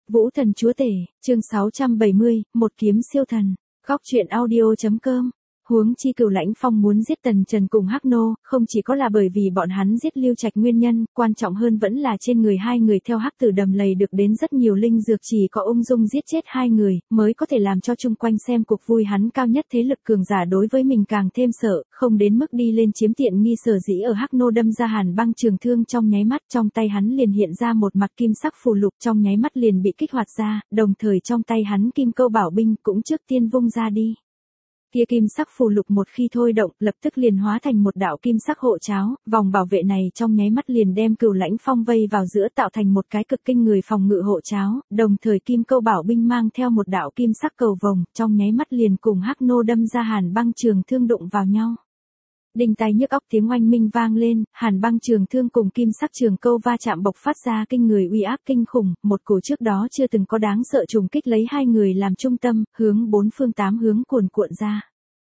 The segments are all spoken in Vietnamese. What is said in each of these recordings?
Vũ Thần Chúa Tể, chương 670, một kiếm siêu thần. Góc truyện audio.com. Huống chi Cửu Lãnh Phong muốn giết Tần Trần cùng Hắc Nô, không chỉ có là bởi vì bọn hắn giết Lưu Trạch nguyên nhân, quan trọng hơn vẫn là trên người hai người theo Hắc Tử đầm lầy được đến rất nhiều linh dược, chỉ có ung dung giết chết hai người, mới có thể làm cho chung quanh xem cuộc vui hắn cao nhất thế lực cường giả đối với mình càng thêm sợ, không đến mức đi lên chiếm tiện nghi. Sở dĩ ở Hắc Nô đâm ra Hàn Băng trường thương trong nháy mắt, trong tay hắn liền hiện ra một mặt kim sắc phù lục, trong nháy mắt liền bị kích hoạt ra, đồng thời trong tay hắn kim câu bảo binh cũng trước tiên vung ra đi. Kia kim sắc phù lục một khi thôi động, lập tức liền hóa thành một đạo kim sắc hộ cháo, vòng bảo vệ này trong nháy mắt liền đem Cửu Lãnh Phong vây vào giữa, tạo thành một cái cực kinh người phòng ngự hộ cháo, đồng thời kim câu bảo binh mang theo một đạo kim sắc cầu vồng, trong nháy mắt liền cùng Hắc Nô đâm ra Hàn Băng trường thương đụng vào nhau. Đinh tai nhức óc tiếng oanh minh vang lên, Hàn Băng trường thương cùng kim sắc trường câu va chạm bộc phát ra kinh người uy áp kinh khủng, một cổ trước đó chưa từng có đáng sợ trùng kích lấy hai người làm trung tâm, hướng bốn phương tám hướng cuồn cuộn ra.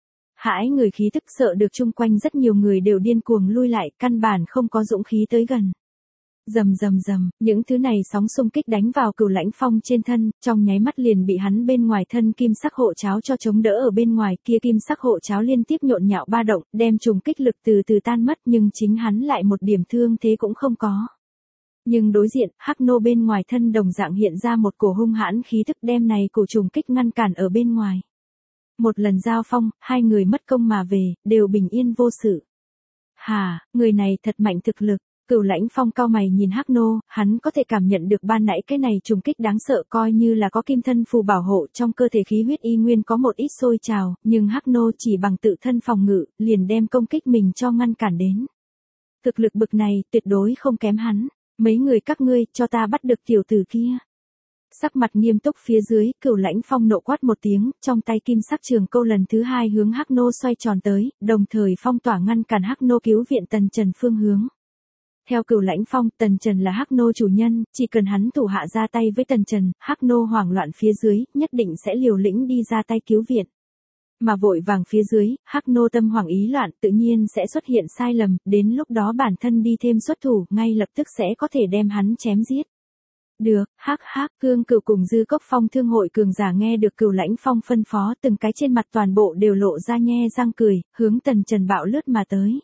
Hãi người khí tức, sợ được chung quanh rất nhiều người đều điên cuồng lui lại, căn bản không có dũng khí tới gần. Rầm rầm rầm, những thứ này sóng xung kích đánh vào Cửu Lãnh Phong trên thân, trong nháy mắt liền bị hắn bên ngoài thân kim sắc hộ cháo cho chống đỡ ở bên ngoài, kia kim sắc hộ cháo liên tiếp nhộn nhạo ba động, đem trùng kích lực từ từ tan mất, nhưng chính hắn lại một điểm thương thế cũng không có. Nhưng đối diện, Hắc Nô bên ngoài thân đồng dạng hiện ra một cổ hung hãn khí tức, đem này cổ trùng kích ngăn cản ở bên ngoài. Một lần giao phong, hai người mất công mà về, đều bình yên vô sự. Hà, người này thật mạnh thực lực. Cửu Lãnh Phong cao mày nhìn Hắc Nô, hắn có thể cảm nhận được ban nãy cái này trùng kích đáng sợ, coi như là có kim thân phù bảo hộ, trong cơ thể khí huyết y nguyên có một ít sôi trào, nhưng Hắc Nô chỉ bằng tự thân phòng ngự, liền đem công kích mình cho ngăn cản đến. Thực lực bực này, tuyệt đối không kém hắn. Mấy người các ngươi, cho ta bắt được tiểu tử kia. Sắc mặt nghiêm túc phía dưới, Cửu Lãnh Phong nộ quát một tiếng, trong tay kim sắc trường câu lần thứ hai hướng Hắc Nô xoay tròn tới, đồng thời phong tỏa ngăn cản Hắc Nô cứu viện Tần Trần phương hướng. Theo Cửu Lãnh Phong, Tần Trần là Hắc Nô chủ nhân, chỉ cần hắn thủ hạ ra tay với Tần Trần, Hắc Nô hoảng loạn phía dưới, nhất định sẽ liều lĩnh đi ra tay cứu viện. Mà vội vàng phía dưới, Hắc Nô tâm hoảng ý loạn, tự nhiên sẽ xuất hiện sai lầm, đến lúc đó bản thân đi thêm xuất thủ, ngay lập tức sẽ có thể đem hắn chém giết. Được, Cương Cửu cùng Dư Cốc Phong thương hội cường giả nghe được Cửu Lãnh Phong phân phó, từng cái trên mặt toàn bộ đều lộ ra nhe răng cười, hướng Tần Trần bạo lướt mà tới.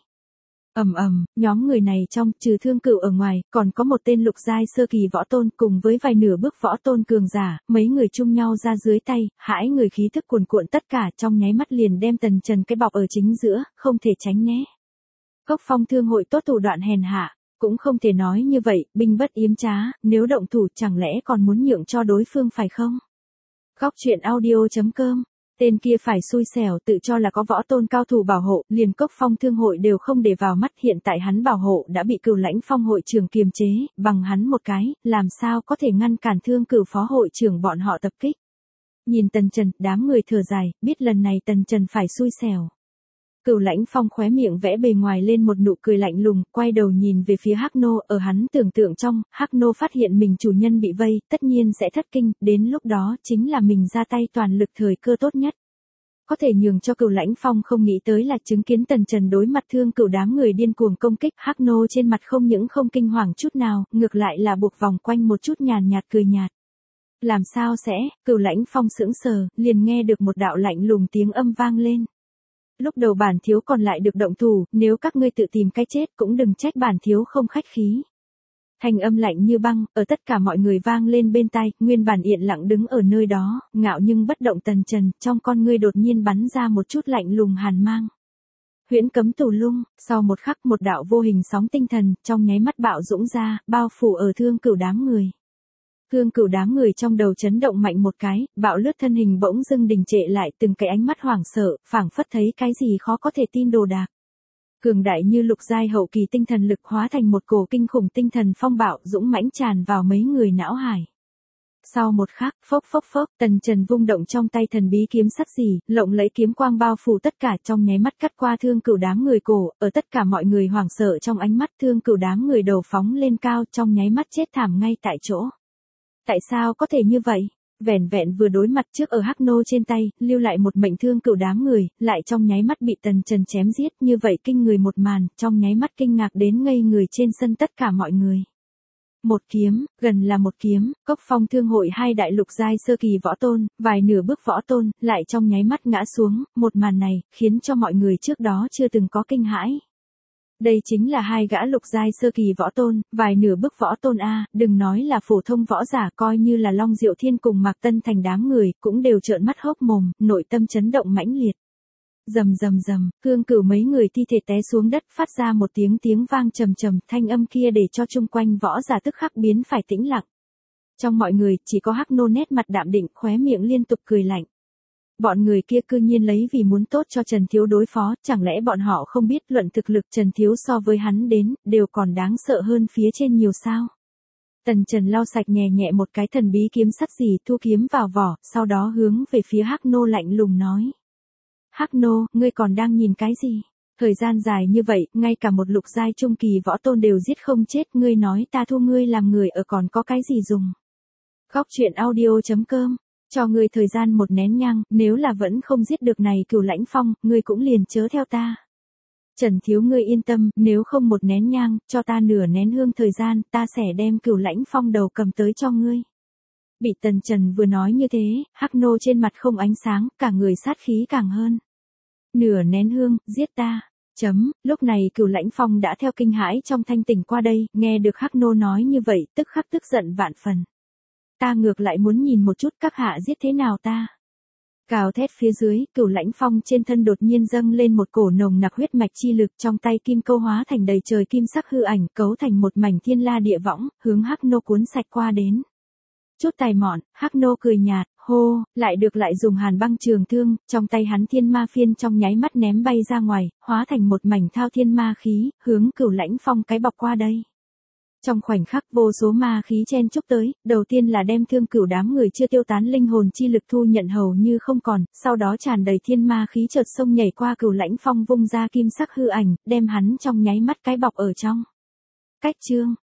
Nhóm người này trong, trừ Thương Cửu ở ngoài, còn có một tên lục giai sơ kỳ võ tôn cùng với vài nửa bước võ tôn cường giả, mấy người chung nhau ra dưới tay, hãi người khí thức cuồn cuộn tất cả trong nháy mắt liền đem Tần Trần cái bọc ở chính giữa, không thể tránh né. Cốc Phong thương hội tốt thủ đoạn hèn hạ. Cũng không thể nói như vậy, binh bất yếm trá, nếu động thủ chẳng lẽ còn muốn nhượng cho đối phương phải không? Góc truyện audio.com. Tên kia phải xui xẻo, tự cho là có võ tôn cao thủ bảo hộ, liền Cốc Phong thương hội đều không để vào mắt, hiện tại hắn bảo hộ đã bị Cửu Lãnh Phong hội trưởng kiềm chế, bằng hắn một cái, làm sao có thể ngăn cản Thương Cửu phó hội trưởng bọn họ tập kích. Nhìn Tần Trần, đám người thở dài, biết lần này Tần Trần phải xui xẻo. Cửu Lãnh Phong khóe miệng vẽ bề ngoài lên một nụ cười lạnh lùng, quay đầu nhìn về phía Hắc Nô, ở hắn tưởng tượng trong, Hắc Nô phát hiện mình chủ nhân bị vây, tất nhiên sẽ thất kinh, đến lúc đó chính là mình ra tay toàn lực thời cơ tốt nhất. Có thể nhường cho Cửu Lãnh Phong không nghĩ tới là chứng kiến Tần Trần đối mặt Thương Cửu đám người điên cuồng công kích, Hắc Nô trên mặt không những không kinh hoàng chút nào, ngược lại là buộc vòng quanh một chút nhàn nhạt cười nhạt. Làm sao sẽ? Cửu Lãnh Phong sững sờ, liền nghe được một đạo lạnh lùng tiếng âm vang lên. Lúc đầu bản thiếu còn lại được động thủ, nếu các ngươi tự tìm cái chết cũng đừng trách bản thiếu không khách khí. Thanh âm lạnh như băng, ở tất cả mọi người vang lên bên tai, nguyên bản yên lặng đứng ở nơi đó, ngạo nhưng bất động Tần Trần, trong con ngươi đột nhiên bắn ra một chút lạnh lùng hàn mang. Huyễn Cấm Tù Lung, sau một khắc một đạo vô hình sóng tinh thần, trong nháy mắt bạo dũng ra, bao phủ ở Thương Cửu đám người. Thương Cửu đám người trong đầu chấn động mạnh một cái, bạo lướt thân hình bỗng dưng đình trệ lại, từng cái ánh mắt hoảng sợ, phảng phất thấy cái gì khó có thể tin đồ đạc. Cường đại như lục giai hậu kỳ tinh thần lực hóa thành một cổ kinh khủng tinh thần phong bạo dũng mãnh tràn vào mấy người não hải. Sau một khắc, phốc, Tần Trần vung động trong tay thần bí kiếm sắc gì, lộng lẫy kiếm quang bao phủ tất cả, trong nháy mắt cắt qua Thương Cửu đám người cổ, ở tất cả mọi người hoảng sợ trong ánh mắt, Thương Cửu đám người đầu phóng lên cao, trong nháy mắt chết thảm ngay tại chỗ. Tại sao có thể như vậy? Vẻn vẹn vừa đối mặt trước ở Hắc Nô trên tay, lưu lại một mệnh Thương Cửu đám người, lại trong nháy mắt bị Tần Trần chém giết, như vậy kinh người một màn, trong nháy mắt kinh ngạc đến ngây người trên sân tất cả mọi người. Một kiếm, gần là một kiếm, Cốc Phong Thương hội hai đại lục giai sơ kỳ võ tôn, vài nửa bước võ tôn, lại trong nháy mắt ngã xuống, một màn này, khiến cho mọi người trước đó chưa từng có kinh hãi. Đây chính là hai gã lục giai sơ kỳ võ tôn, vài nửa bước võ tôn a, đừng nói là phổ thông võ giả, coi như là Long Diệu Thiên cùng Mạc Tân Thành đám người, cũng đều trợn mắt hốc mồm, nội tâm chấn động mãnh liệt. Rầm rầm rầm, Cương Cửu mấy người thi thể té xuống đất, phát ra một tiếng vang trầm trầm, thanh âm kia để cho chung quanh võ giả tức khắc biến phải tĩnh lặng. Trong mọi người, chỉ có Hắc Nô nét mặt đạm định, khóe miệng liên tục cười lạnh. Bọn người kia cư nhiên lấy vì muốn tốt cho Trần Thiếu đối phó, chẳng lẽ bọn họ không biết luận thực lực Trần Thiếu so với hắn đến, đều còn đáng sợ hơn phía trên nhiều sao? Tần Trần lau sạch nhẹ nhẹ một cái thần bí kiếm sắt gì, thu kiếm vào vỏ, sau đó hướng về phía Hắc Nô lạnh lùng nói. Hắc Nô, ngươi còn đang nhìn cái gì? Thời gian dài như vậy, ngay cả một lục giai trung kỳ võ tôn đều giết không chết, ngươi nói ta thu ngươi làm người ở còn có cái gì dùng? Góc truyện audio.com, cho ngươi thời gian một nén nhang, nếu là vẫn không giết được này Cửu Lãnh Phong, ngươi cũng liền chớ theo ta. Trần Thiếu ngươi yên tâm, nếu không một nén nhang, cho ta nửa nén hương thời gian, ta sẽ đem Cửu Lãnh Phong đầu cầm tới cho ngươi. Bị Tần Trần vừa nói như thế, Hắc Nô trên mặt không ánh sáng, cả người sát khí càng hơn. Nửa nén hương, giết ta. Lúc này Cửu Lãnh Phong đã theo kinh hãi trong thanh tỉnh qua đây, nghe được Hắc Nô nói như vậy, tức khắc tức giận vạn phần. Ta ngược lại muốn nhìn một chút các hạ giết thế nào ta. Gào thét phía dưới, Cửu Lãnh Phong trên thân đột nhiên dâng lên một cổ nồng nặc huyết mạch chi lực, trong tay kim câu hóa thành đầy trời kim sắc hư ảnh, cấu thành một mảnh thiên la địa võng, hướng Hắc Nô cuốn sạch qua đến. Chút tài mọn, Hắc Nô cười nhạt, hô, lại dùng hàn băng trường thương, trong tay hắn thiên ma phiên trong nháy mắt ném bay ra ngoài, hóa thành một mảnh thao thiên ma khí, hướng Cửu Lãnh Phong cái bọc qua đây. Trong khoảnh khắc vô số ma khí chen chúc tới, đầu tiên là đem Thương Cửu đám người chưa tiêu tán linh hồn chi lực thu nhận hầu như không còn, sau đó tràn đầy thiên ma khí chợt xông nhảy qua Cửu Lãnh Phong vung ra kim sắc hư ảnh, đem hắn trong nháy mắt cái bọc ở trong. Cách chương